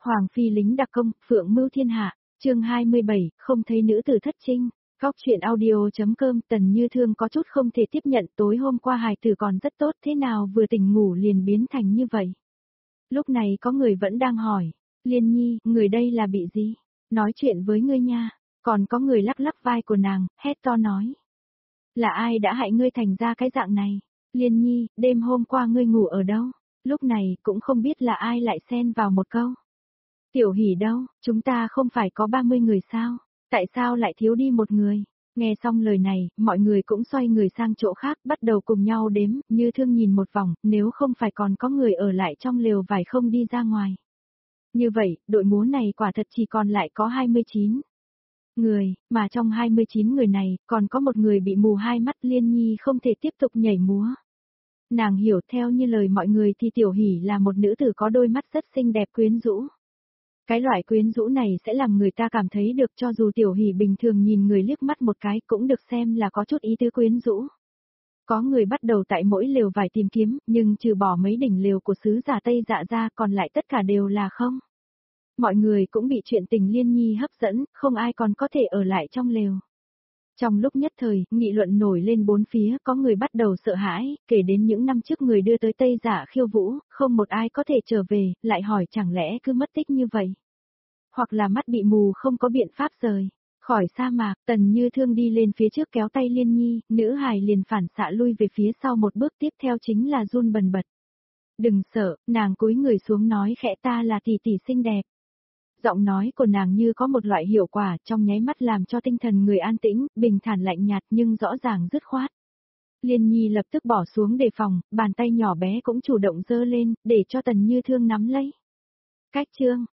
Hoàng phi lính đặc công, phượng mưu thiên hạ, chương 27, không thấy nữ tử thất trinh. Góc truyện audio.com. Tần Như Thương có chút không thể tiếp nhận, tối hôm qua hài tử còn rất tốt, thế nào vừa tỉnh ngủ liền biến thành như vậy. Lúc này có người vẫn đang hỏi, Liên Nhi, người đây là bị gì? Nói chuyện với ngươi nha. Còn có người lắc lắc vai của nàng, hét to nói. Là ai đã hại ngươi thành ra cái dạng này? Liên Nhi, đêm hôm qua ngươi ngủ ở đâu? Lúc này cũng không biết là ai lại xen vào một câu. Tiểu Hỷ đâu, chúng ta không phải có 30 người sao? Tại sao lại thiếu đi một người? Nghe xong lời này, mọi người cũng xoay người sang chỗ khác, bắt đầu cùng nhau đếm, Như Thương nhìn một vòng, nếu không phải còn có người ở lại trong lều vải không đi ra ngoài. Như vậy, đội múa này quả thật chỉ còn lại có 29 người, mà trong 29 người này, còn có một người bị mù hai mắt. Liên Nhi không thể tiếp tục nhảy múa. Nàng hiểu theo như lời mọi người thì Tiểu Hỷ là một nữ tử có đôi mắt rất xinh đẹp quyến rũ. Cái loại quyến rũ này sẽ làm người ta cảm thấy được, cho dù Tiểu Hỷ bình thường nhìn người liếc mắt một cái cũng được xem là có chút ý tứ quyến rũ. Có người bắt đầu tại mỗi lều vải tìm kiếm, nhưng trừ bỏ mấy đỉnh lều của sứ giả Tây Dạ ra còn lại tất cả đều là không. Mọi người cũng bị chuyện tình Liên Nhi hấp dẫn, không ai còn có thể ở lại trong lều. Trong lúc nhất thời, nghị luận nổi lên bốn phía, có người bắt đầu sợ hãi, kể đến những năm trước người đưa tới Tây Dạ khiêu vũ, không một ai có thể trở về, lại hỏi chẳng lẽ cứ mất tích như vậy. Hoặc là mắt bị mù không có biện pháp rời khỏi sa mạc. Tần Như Thương đi lên phía trước kéo tay Liên Nhi, nữ hài liền phản xạ lui về phía sau một bước, tiếp theo chính là run bần bật. Đừng sợ, nàng cúi người xuống nói khẽ, ta là tỷ tỷ xinh đẹp. Giọng nói của nàng như có một loại hiệu quả, trong nháy mắt làm cho tinh thần người an tĩnh, bình thản lạnh nhạt nhưng rõ ràng dứt khoát. Liên Nhi lập tức bỏ xuống đề phòng, bàn tay nhỏ bé cũng chủ động giơ lên, để cho Tần Như Thương nắm lấy. Cách chương,